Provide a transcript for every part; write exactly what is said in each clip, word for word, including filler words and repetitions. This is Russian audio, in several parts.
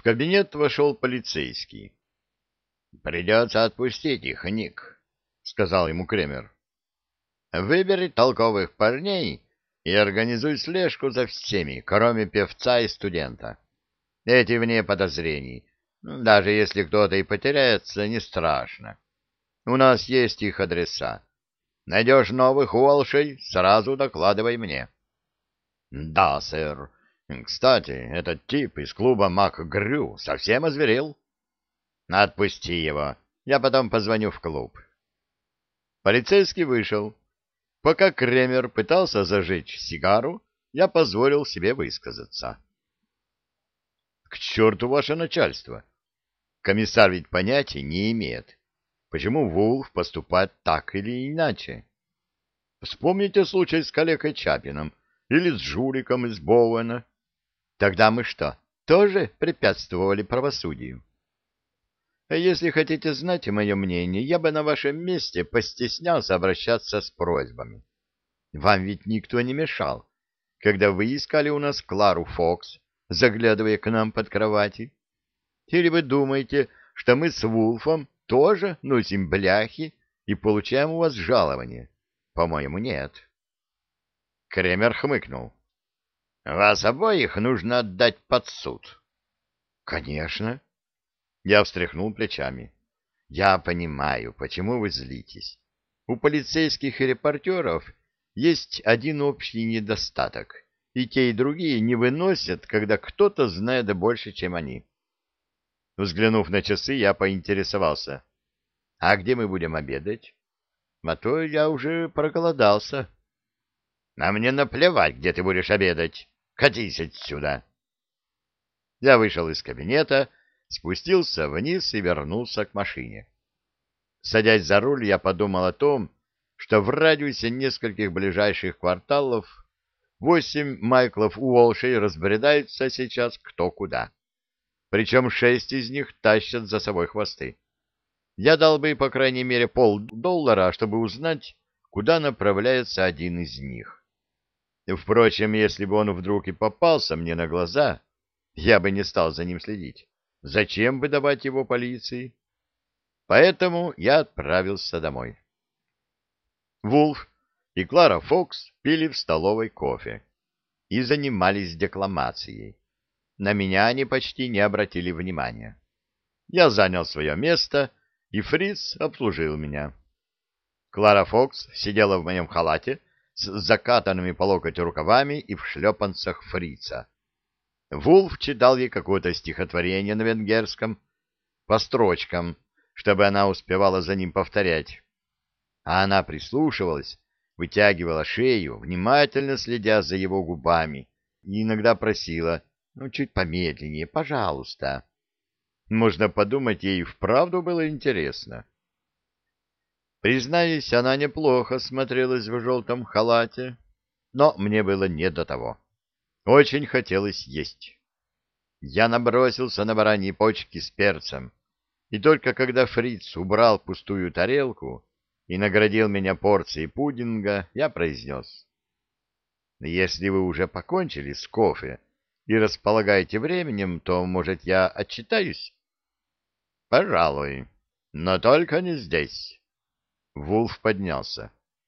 В кабинет вошел полицейский. — Придется отпустить их, Ник, — сказал ему Кремер. — Выбери толковых парней и организуй слежку за всеми, кроме певца и студента. Эти вне подозрений. Даже если кто-то и потеряется, не страшно. У нас есть их адреса. Найдешь новых Уолшей, сразу докладывай мне. — Да, сэр. Кстати, этот тип из клуба МакГрю совсем озверел. — Отпусти его. Я потом позвоню в клуб. Полицейский вышел. Пока Кремер пытался зажечь сигару, я позволил себе высказаться. — К черту ваше начальство! Комиссар ведь понятия не имеет, почему Вулф поступает так или иначе. Вспомните случай с калекой Чапином или с жуликом из Боуэна. Тогда мы что, тоже препятствовали правосудию? А если хотите знать мое мнение, я бы на вашем месте постеснялся обращаться с просьбами. Вам ведь никто не мешал, когда вы искали у нас Клару Фокс, заглядывая к нам под кровати. Или вы думаете, что мы с Вулфом тоже носим бляхи и получаем у вас жалование? По-моему, нет. Кремер хмыкнул. Вас обоих нужно отдать под суд. Конечно. Я встряхнул плечами. Я понимаю, почему вы злитесь. У полицейских и репортеров есть один общий недостаток, и те, и другие не выносят, когда кто-то знает больше, чем они. Взглянув на часы, я поинтересовался. — А где мы будем обедать? А то я уже проголодался. — А мне наплевать, где ты будешь обедать. Катись отсюда. Я вышел из кабинета, спустился вниз и вернулся к машине. Садясь за руль, я подумал о том, что в радиусе нескольких ближайших кварталов восемь Майклов Уолшей разбредаются сейчас кто куда. Причем шесть из них тащат за собой хвосты. Я дал бы, по крайней мере, полдоллара, чтобы узнать, куда направляется один из них. Впрочем, если бы он вдруг и попался мне на глаза, я бы не стал за ним следить. Зачем бы давать его полиции? Поэтому я отправился домой. Вулф и Клара Фокс пили в столовой кофе и занимались декламацией. На меня они почти не обратили внимания. Я занял свое место, и Фриц обслужил меня. Клара Фокс сидела в моем халате с закатанными по локоть рукавами и в шлепанцах Фрица. Вулф читал ей какое-то стихотворение на венгерском, по строчкам, чтобы она успевала за ним повторять. А она прислушивалась, вытягивала шею, внимательно следя за его губами, и иногда просила: «Ну, чуть помедленнее, пожалуйста». Можно подумать, ей вправду было интересно. Признаюсь, она неплохо смотрелась в желтом халате, но мне было не до того. Очень хотелось есть. Я набросился на бараньи почки с перцем, и только когда Фриц убрал пустую тарелку и наградил меня порцией пудинга, я произнес: «Если вы уже покончили с кофе и располагаете временем, то, может, я отчитаюсь?» «Пожалуй, но только не здесь». Вулф поднялся.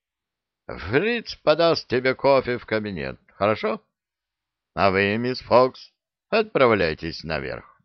«Фриц подаст тебе кофе в кабинет, хорошо? А вы, мисс Фокс, отправляйтесь наверх».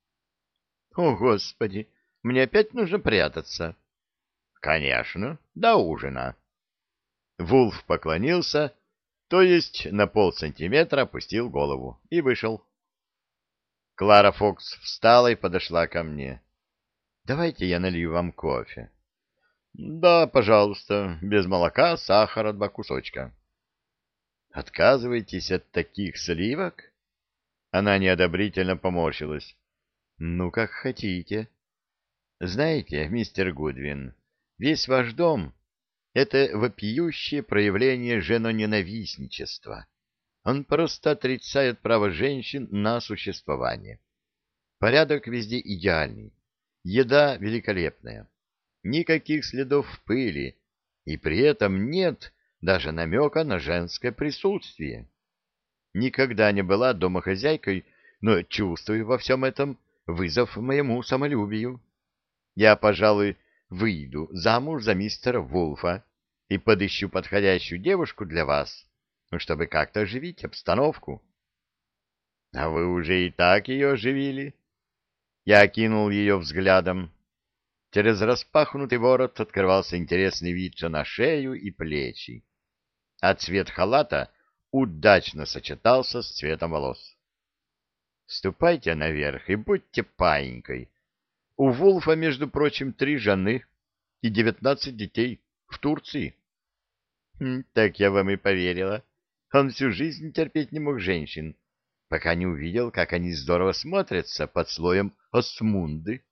«О, Господи, мне опять нужно прятаться?» «Конечно, до ужина». Вулф поклонился, то есть на полсантиметра опустил голову, и вышел. Клара Фокс встала и подошла ко мне. «Давайте я налью вам кофе». «Да, пожалуйста, без молока, сахара, два кусочка». «Отказываетесь от таких сливок?» Она неодобрительно поморщилась. «Ну, как хотите. Знаете, мистер Гудвин, весь ваш дом — это вопиющее проявление женоненавистничества. Он просто отрицает право женщин на существование. Порядок везде идеальный, еда великолепная, никаких следов пыли, и при этом нет даже намека на женское присутствие. Никогда не была домохозяйкой, но чувствую во всем этом вызов моему самолюбию. Я, пожалуй, выйду замуж за мистера Вулфа и подыщу подходящую девушку для вас, ну, чтобы как-то оживить обстановку. — А вы уже и так ее оживили? Я окинул ее взглядом. Через распахнутый ворот открывался интересный вид на шею и плечи, а цвет халата удачно сочетался с цветом волос. — Ступайте наверх и будьте паинькой. У Вулфа, между прочим, три жены и девятнадцать детей в Турции. Хм, так я вам и поверила. Он всю жизнь терпеть не мог женщин, пока не увидел, как они здорово смотрятся под слоем осмунды.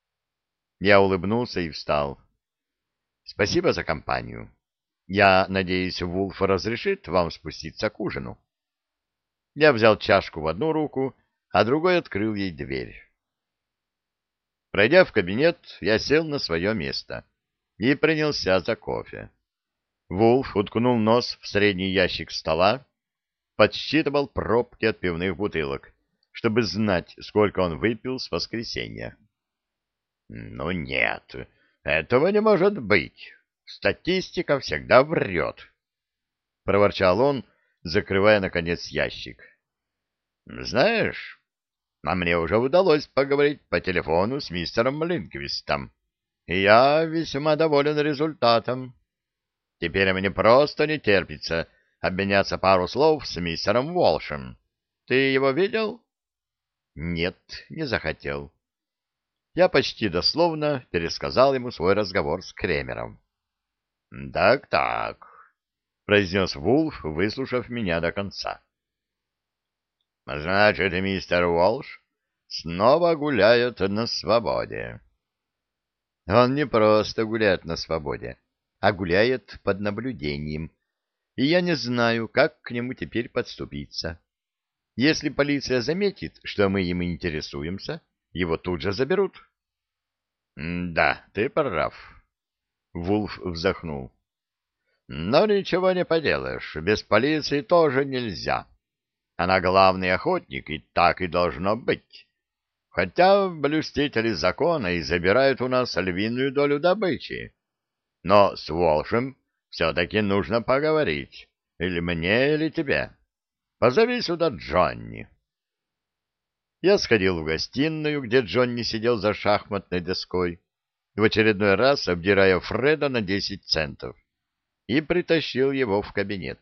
Я улыбнулся и встал. Спасибо за компанию. Я надеюсь, Вулф разрешит вам спуститься к ужину. Я взял чашку в одну руку, а другой открыл ей дверь. Пройдя в кабинет, я сел на свое место и принялся за кофе. Вулф уткнул нос в средний ящик стола, подсчитывал пробки от пивных бутылок, чтобы знать, сколько он выпил с воскресенья. — Ну нет, этого не может быть. Статистика всегда врет, — проворчал он, закрывая, наконец, ящик. — Знаешь, а мне уже удалось поговорить по телефону с мистером Линквистом, и я весьма доволен результатом. Теперь мне просто не терпится обменяться пару слов с мистером Уолшем. Ты его видел? — Нет, не захотел. Я почти дословно пересказал ему свой разговор с Кремером. «Так, так», — произнес Вулф, выслушав меня до конца. «Значит, мистер Уолш снова гуляет на свободе». «Он не просто гуляет на свободе, а гуляет под наблюдением, и я не знаю, как к нему теперь подступиться. Если полиция заметит, что мы им интересуемся, его тут же заберут». «Да, ты прав», — Вулф вздохнул. «Но ничего не поделаешь, без полиции тоже нельзя. Она главный охотник, и так и должно быть. Хотя блюстители закона и забирают у нас львиную долю добычи. Но с Волшем все-таки нужно поговорить. Или мне, или тебе. Позови сюда Джонни». Я сходил в гостиную, где Джонни сидел за шахматной доской, в очередной раз обдирая Фреда на десять центов, и притащил его в кабинет.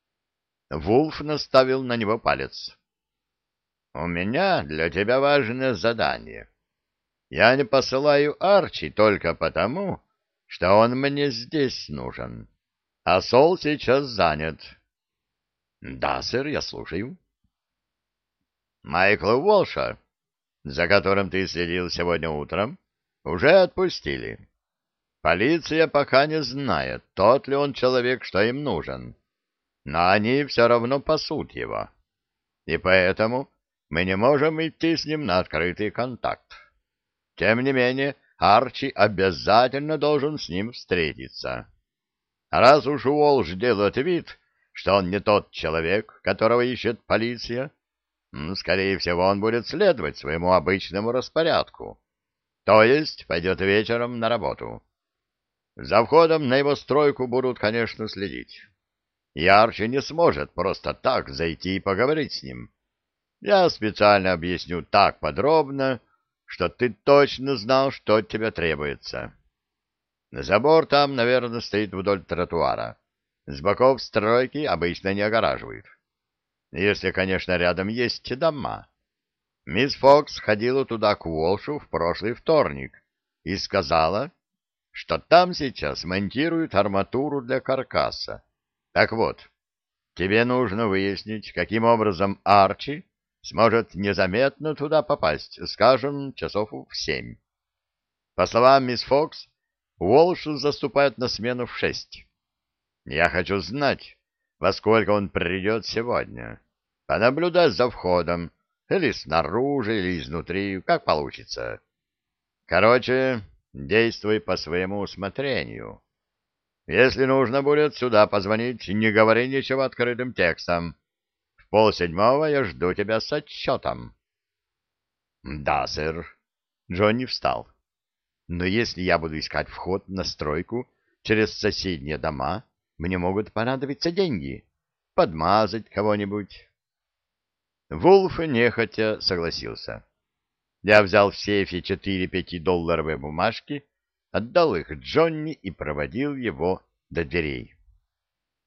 Вулф наставил на него палец. «У меня для тебя важное задание. Я не посылаю Арчи только потому, что он мне здесь нужен, а Сол сейчас занят». «Да, сэр, я слушаю». «Майкла Уолша, за которым ты следил сегодня утром, уже отпустили. Полиция пока не знает, тот ли он человек, что им нужен, но они все равно пасут его. И поэтому мы не можем идти с ним на открытый контакт. Тем не менее, Арчи обязательно должен с ним встретиться. Раз уж Уолш делает вид, что он не тот человек, которого ищет полиция, скорее всего, он будет следовать своему обычному распорядку, то есть пойдет вечером на работу. За входом на его стройку будут, конечно, следить. И Арчи не сможет просто так зайти и поговорить с ним. Я специально объясню так подробно, что ты точно знал, что от тебя требуется. Забор там, наверное, стоит вдоль тротуара. С боков стройки обычно не огораживают. Если, конечно, рядом есть дома. Мисс Фокс ходила туда к Уолшу в прошлый вторник и сказала, что там сейчас монтируют арматуру для каркаса. Так вот, тебе нужно выяснить, каким образом Арчи сможет незаметно туда попасть, скажем, часов в семь. По словам мисс Фокс, Уолш заступает на смену в шесть. Я хочу знать, во сколько он придет сегодня. Понаблюдай за входом, или снаружи, или изнутри, как получится. Короче, действуй по своему усмотрению. Если нужно будет сюда позвонить, не говори ничего открытым текстом. В полседьмого я жду тебя с отчетом. Да, сэр. Джонни встал. Но если я буду искать вход на стройку через соседние дома, мне могут понадобиться деньги. Подмазать кого-нибудь. Вулф нехотя согласился. Я взял в сейфе четыре пятидолларовые бумажки, отдал их Джонни и проводил его до дверей.